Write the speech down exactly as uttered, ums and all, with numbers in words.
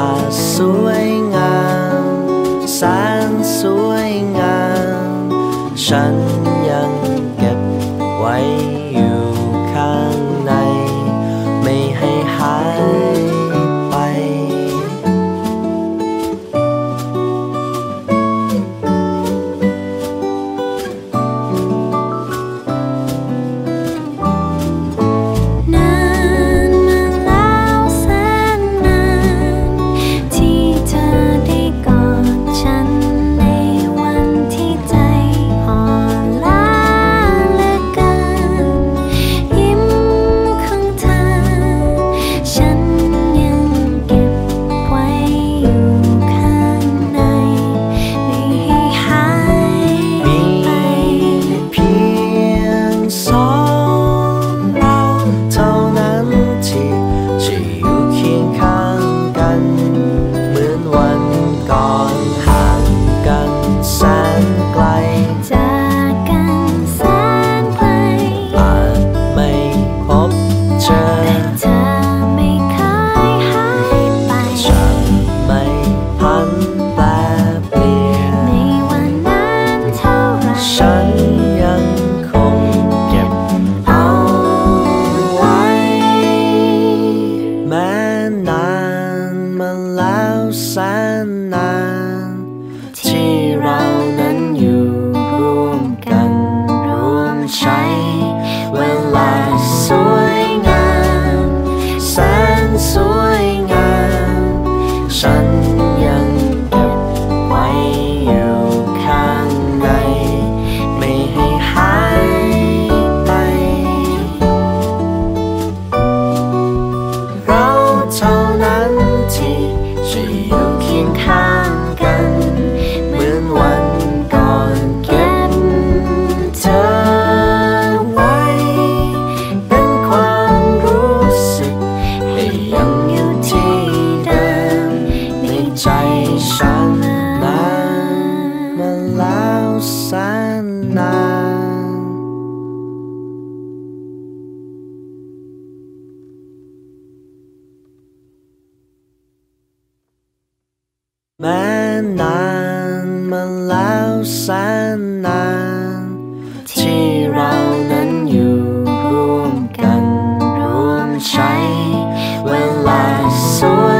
าสวยงามแสนสวยงามฉันยังเก็บไว้อยู่ข้างในไม่ให้หายไปแสนนานที่เรานั้นอยู่ร่วมกันร่วมใช้เวลาสวยงามแสนสวยงามฉันยังเก็บไว้อยู่ข้างในไม่ให้หายไปเราเท่านั้นที่จะอยู่เคียงข้างกันเหมือนวันก่อนเก็บเธอไว้เป็นความรู้สึกให้ยังอยู่ที่เดิมในใจฉันนานมาแล้วแสนนานแม้นานมาแล้วแสนนานที่เรานั้นอยู่ร่วมกันร่วมใช้เวลาสวย